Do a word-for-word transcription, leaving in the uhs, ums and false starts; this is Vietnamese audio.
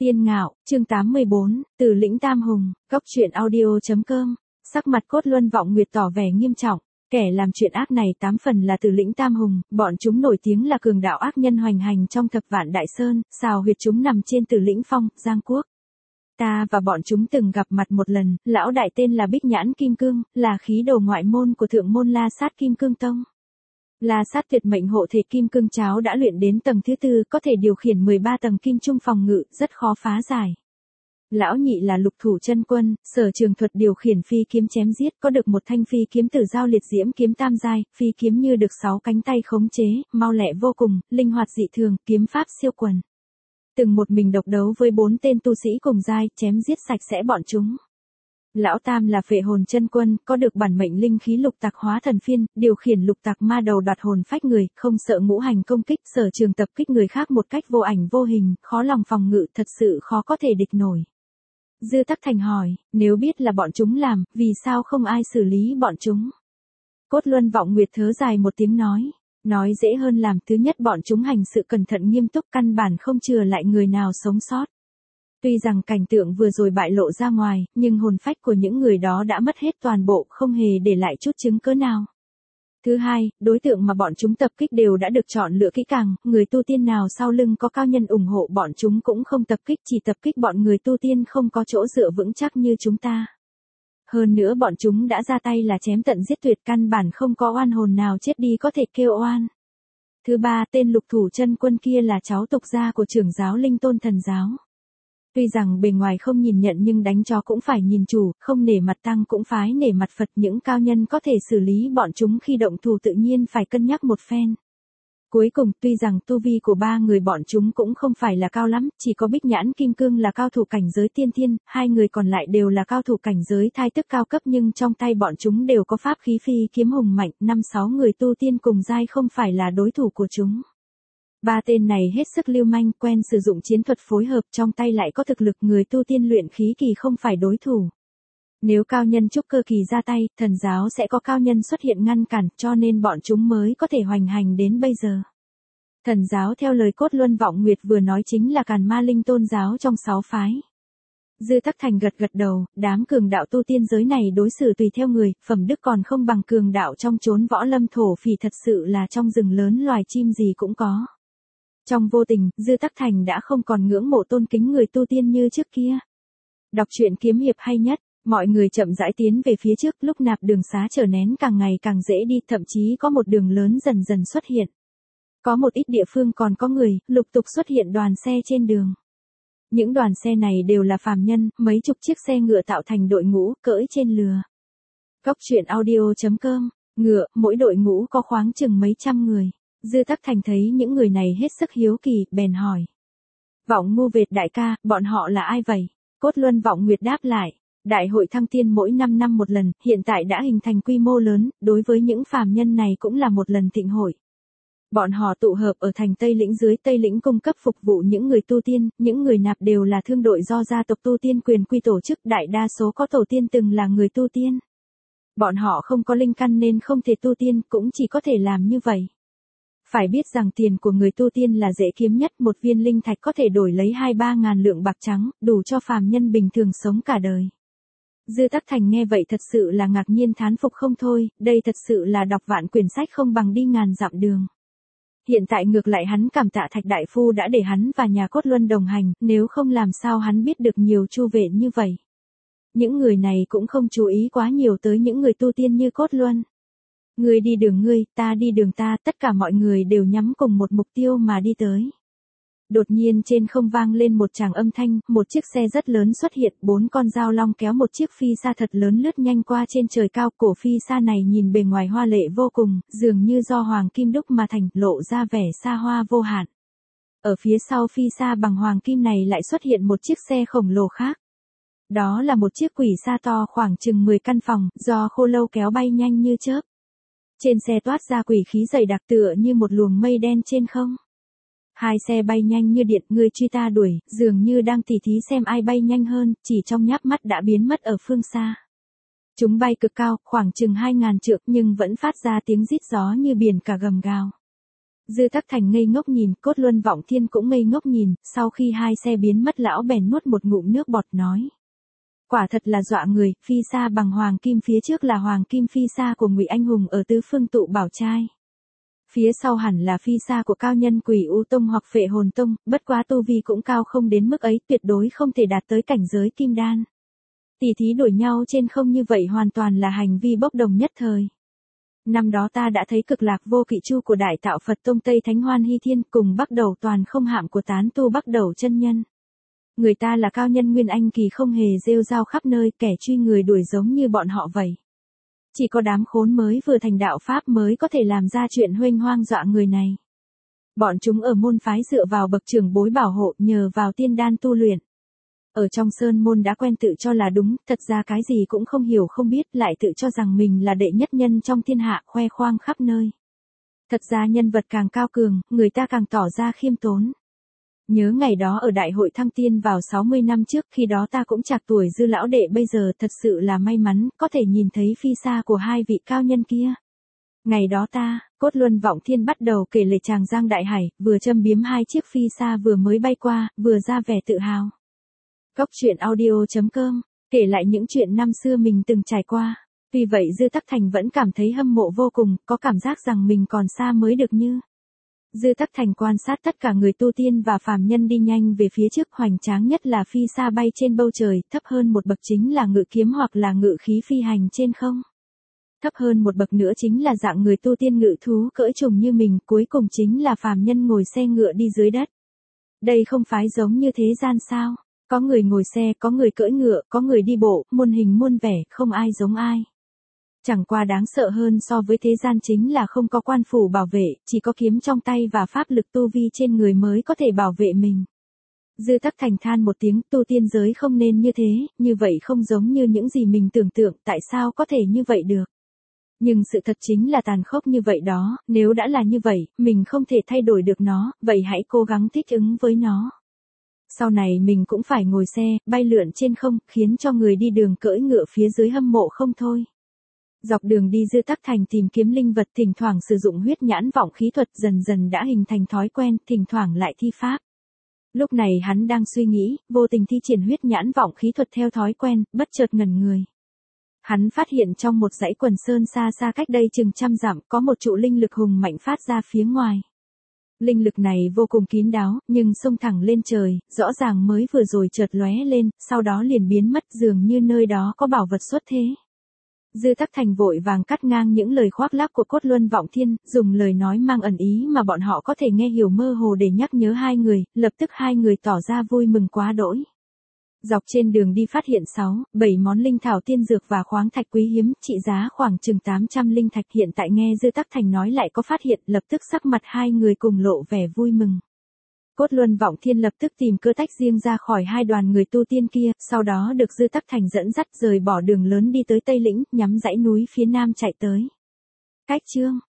Tiên Ngạo, chương tám mươi bốn, Từ lĩnh Tam Hùng, góc truyện audio.com. Sắc mặt Cốt Luân Vọng Nguyệt tỏ vẻ nghiêm trọng, kẻ làm chuyện ác này tám phần là Từ lĩnh Tam Hùng, bọn chúng nổi tiếng là cường đạo ác nhân hoành hành trong thập vạn đại sơn, xào huyệt chúng nằm trên Từ lĩnh Phong, Giang Quốc. Ta và bọn chúng từng gặp mặt một lần, lão đại tên là Bích Nhãn Kim Cương, là khí đồ ngoại môn của thượng môn La Sát Kim Cương Tông. La Sát tuyệt mệnh hộ thể Kim Cương Cháo đã luyện đến tầng thứ tư, có thể điều khiển mười ba tầng kim trung phòng ngự, rất khó phá giải. Lão nhị là Lục Thủ Chân Quân, sở trường thuật điều khiển phi kiếm chém giết, có được một thanh phi kiếm tử giao liệt diễm kiếm tam giai, phi kiếm như được sáu cánh tay khống chế, mau lẹ vô cùng, linh hoạt dị thường, kiếm pháp siêu quần. Từng một mình độc đấu với bốn tên tu sĩ cùng giai, chém giết sạch sẽ bọn chúng. Lão tam là Phệ Hồn Chân Quân, có được bản mệnh linh khí lục tặc hóa thần phiên, điều khiển lục tặc ma đầu đoạt hồn phách người, không sợ ngũ hành công kích, sở trường tập kích người khác một cách vô ảnh vô hình, khó lòng phòng ngự, thật sự khó có thể địch nổi. Dư Tắc Thành hỏi, nếu biết là bọn chúng làm, vì sao không ai xử lý bọn chúng? Cốt Luân Vọng Nguyệt thớ dài một tiếng nói, nói dễ hơn làm. Thứ nhất, bọn chúng hành sự cẩn thận nghiêm túc, căn bản không chừa lại người nào sống sót. Tuy rằng cảnh tượng vừa rồi bại lộ ra ngoài, nhưng hồn phách của những người đó đã mất hết toàn bộ, không hề để lại chút chứng cớ nào. Thứ hai, đối tượng mà bọn chúng tập kích đều đã được chọn lựa kỹ càng, người tu tiên nào sau lưng có cao nhân ủng hộ bọn chúng cũng không tập kích, chỉ tập kích bọn người tu tiên không có chỗ dựa vững chắc như chúng ta. Hơn nữa bọn chúng đã ra tay là chém tận giết tuyệt, căn bản không có oan hồn nào chết đi có thể kêu oan. Thứ ba, tên Lục Thủ Chân Quân kia là cháu tục gia của trưởng giáo Linh Tôn Thần Giáo. Tuy rằng bề ngoài không nhìn nhận nhưng đánh chó cũng phải nhìn chủ, không nể mặt tăng cũng phái nể mặt Phật, những cao nhân có thể xử lý bọn chúng khi động thủ tự nhiên phải cân nhắc một phen. Cuối cùng, tuy rằng tu vi của ba người bọn chúng cũng không phải là cao lắm, chỉ có Bích Nhãn Kim Cương là cao thủ cảnh giới tiên thiên, hai người còn lại đều là cao thủ cảnh giới thai tức cao cấp, nhưng trong tay bọn chúng đều có pháp khí phi kiếm hùng mạnh, năm sáu người tu tiên cùng giai không phải là đối thủ của chúng. Ba tên này hết sức lưu manh, quen sử dụng chiến thuật phối hợp, trong tay lại có thực lực, người tu tiên luyện khí kỳ không phải đối thủ. Nếu cao nhân trúc cơ kỳ ra tay, thần giáo sẽ có cao nhân xuất hiện ngăn cản, cho nên bọn chúng mới có thể hoành hành đến bây giờ. Thần giáo theo lời Cốt Luân Vọng Nguyệt vừa nói chính là Càn Ma Linh tôn giáo trong sáu phái. Dư Tắc Thành gật gật đầu, đám cường đạo tu tiên giới này đối xử tùy theo người, phẩm đức còn không bằng cường đạo trong chốn võ lâm thổ phỉ, thật sự là trong rừng lớn loài chim gì cũng có. Trong vô tình, Dư Tắc Thành đã không còn ngưỡng mộ tôn kính người tu tiên như trước kia. Đọc truyện kiếm hiệp hay nhất, mọi người chậm rãi tiến về phía trước, lúc nạp đường xá trở nén càng ngày càng dễ đi, thậm chí có một đường lớn dần dần xuất hiện. Có một ít địa phương còn có người, lục tục xuất hiện đoàn xe trên đường. Những đoàn xe này đều là phàm nhân, mấy chục chiếc xe ngựa tạo thành đội ngũ, cưỡi trên lừa. Góc truyện audio.com, ngựa, mỗi đội ngũ có khoáng chừng mấy trăm người. Dư Tắc Thành thấy những người này hết sức hiếu kỳ, bèn hỏi. Vọng Ngu Vệt đại ca, bọn họ là ai vậy? Cốt Luân Vọng Nguyệt đáp lại. Đại hội thăng tiên mỗi năm năm một lần, hiện tại đã hình thành quy mô lớn, đối với những phàm nhân này cũng là một lần thịnh hội. Bọn họ tụ hợp ở thành Tây Lĩnh, dưới Tây Lĩnh cung cấp phục vụ những người tu tiên, những người nạp đều là thương đội do gia tộc tu tiên quyền quy tổ chức, đại đa số có tổ tiên từng là người tu tiên. Bọn họ không có linh căn nên không thể tu tiên, cũng chỉ có thể làm như vậy. Phải biết rằng tiền của người tu tiên là dễ kiếm nhất, một viên linh thạch có thể đổi lấy hai ba ngàn lượng bạc trắng, đủ cho phàm nhân bình thường sống cả đời. Dư Tắc Thành nghe vậy thật sự là ngạc nhiên thán phục không thôi, đây thật sự là đọc vạn quyển sách không bằng đi ngàn dặm đường. Hiện tại ngược lại hắn cảm tạ Thạch Đại Phu đã để hắn và nhà Cốt Luân đồng hành, nếu không làm sao hắn biết được nhiều chu vệ như vậy. Những người này cũng không chú ý quá nhiều tới những người tu tiên như Cốt Luân. Ngươi đi đường ngươi, ta đi đường ta, tất cả mọi người đều nhắm cùng một mục tiêu mà đi tới. Đột nhiên trên không vang lên một tràng âm thanh, một chiếc xe rất lớn xuất hiện, bốn con dao long kéo một chiếc phi sa thật lớn lướt nhanh qua trên trời cao, cổ phi sa này nhìn bề ngoài hoa lệ vô cùng, dường như do hoàng kim đúc mà thành, lộ ra vẻ xa hoa vô hạn. Ở phía sau phi sa bằng hoàng kim này lại xuất hiện một chiếc xe khổng lồ khác. Đó là một chiếc quỷ sa to khoảng chừng mười căn phòng, do khô lâu kéo bay nhanh như chớp. Trên xe toát ra quỷ khí dày đặc tựa như một luồng mây đen trên không. Hai xe bay nhanh như điện, người truy ta đuổi, dường như đang tỉ thí xem ai bay nhanh hơn, chỉ trong nháp mắt đã biến mất ở phương xa. Chúng bay cực cao, khoảng chừng hai ngàn trượng nhưng vẫn phát ra tiếng rít gió như biển cả gầm gào. Dư Tắc Thành ngây ngốc nhìn, Cốt Luân Vọng Thiên cũng ngây ngốc nhìn, sau khi hai xe biến mất lão bèn nuốt một ngụm nước bọt nói. Quả thật là dọa người, phi sa bằng hoàng kim, phía trước là hoàng kim phi sa của Ngụy Anh Hùng ở Tứ Phương Tụ Bảo Trai. Phía sau hẳn là phi sa của cao nhân Quỷ U Tông hoặc Phệ Hồn Tông, bất quá tu vi cũng cao không đến mức ấy, tuyệt đối không thể đạt tới cảnh giới kim đan. Tỉ thí đuổi nhau trên không như vậy hoàn toàn là hành vi bốc đồng nhất thời. Năm đó ta đã thấy Cực Lạc Vô Kỵ Chu của Đại Tạo Phật Tông Tây Thánh Hoan Hy Thiên cùng Bắc Đầu Toàn Không Hạm của tán tu Bắc Đầu chân nhân. Người ta là cao nhân Nguyên Anh kỳ không hề rêu rao khắp nơi, kẻ truy người đuổi giống như bọn họ vậy. Chỉ có đám khốn mới vừa thành đạo Pháp mới có thể làm ra chuyện huênh hoang dọa người này. Bọn chúng ở môn phái dựa vào bậc trưởng bối bảo hộ, nhờ vào tiên đan tu luyện. Ở trong sơn môn đã quen tự cho là đúng, thật ra cái gì cũng không hiểu không biết, lại tự cho rằng mình là đệ nhất nhân trong thiên hạ, khoe khoang khắp nơi. Thật ra nhân vật càng cao cường, người ta càng tỏ ra khiêm tốn. Nhớ ngày đó ở đại hội thăng tiên vào sáu mươi năm trước, khi đó ta cũng trạc tuổi Dư lão đệ bây giờ, thật sự là may mắn, có thể nhìn thấy phi sa của hai vị cao nhân kia. Ngày đó ta, Cốt Luân Vọng Thiên bắt đầu kể lể Tràng Giang Đại Hải, vừa châm biếm hai chiếc phi sa vừa mới bay qua, vừa ra vẻ tự hào. Cốc truyện audio chấm com, kể lại những chuyện năm xưa mình từng trải qua. Vì vậy Dư Tắc Thành vẫn cảm thấy hâm mộ vô cùng, có cảm giác rằng mình còn xa mới được như. Dư Tắc Thành quan sát tất cả người tu tiên và phàm nhân đi nhanh về phía trước, hoành tráng nhất là phi sa bay trên bầu trời, thấp hơn một bậc chính là ngự kiếm hoặc là ngự khí phi hành trên không. Thấp hơn một bậc nữa chính là dạng người tu tiên ngự thú cưỡi trùng như mình, cuối cùng chính là phàm nhân ngồi xe ngựa đi dưới đất. Đây không phải giống như thế gian sao? Có người ngồi xe, có người cưỡi ngựa, có người đi bộ, muôn hình muôn vẻ, không ai giống ai. Chẳng qua đáng sợ hơn so với thế gian chính là không có quan phủ bảo vệ, chỉ có kiếm trong tay và pháp lực tu vi trên người mới có thể bảo vệ mình. Dư Tắc Thành than một tiếng, tu tiên giới không nên như thế, như vậy không giống như những gì mình tưởng tượng, tại sao có thể như vậy được. Nhưng sự thật chính là tàn khốc như vậy đó, nếu đã là như vậy, mình không thể thay đổi được nó, vậy hãy cố gắng thích ứng với nó. Sau này mình cũng phải ngồi xe, bay lượn trên không, khiến cho người đi đường cưỡi ngựa phía dưới hâm mộ không thôi. Dọc đường đi Dư Tắc Thành tìm kiếm linh vật, thỉnh thoảng sử dụng huyết nhãn vọng khí thuật, dần dần đã hình thành thói quen, thỉnh thoảng lại thi pháp. Lúc này hắn đang suy nghĩ, vô tình thi triển huyết nhãn vọng khí thuật theo thói quen, bất chợt ngẩn người. Hắn phát hiện trong một dãy quần sơn xa xa cách đây chừng trăm dặm, có một trụ linh lực hùng mạnh phát ra phía ngoài. Linh lực này vô cùng kín đáo, nhưng xông thẳng lên trời, rõ ràng mới vừa rồi chợt lóe lên, sau đó liền biến mất, dường như nơi đó có bảo vật xuất thế. Dư Tắc Thành vội vàng cắt ngang những lời khoác lác của Cốt Luân Vọng Thiên, dùng lời nói mang ẩn ý mà bọn họ có thể nghe hiểu mơ hồ để nhắc nhớ hai người, lập tức hai người tỏ ra vui mừng quá đỗi. Dọc trên đường đi phát hiện sáu, bảy món linh thảo tiên dược và khoáng thạch quý hiếm, trị giá khoảng chừng tám trăm linh thạch, hiện tại nghe Dư Tắc Thành nói lại có phát hiện, lập tức sắc mặt hai người cùng lộ vẻ vui mừng. Cốt Luân Vọng Thiên lập tức tìm cơ tách riêng ra khỏi hai đoàn người tu tiên kia, sau đó được Dư Tắc Thành dẫn dắt rời bỏ đường lớn đi tới Tây Lĩnh, nhắm dãy núi phía nam chạy tới. Cách chương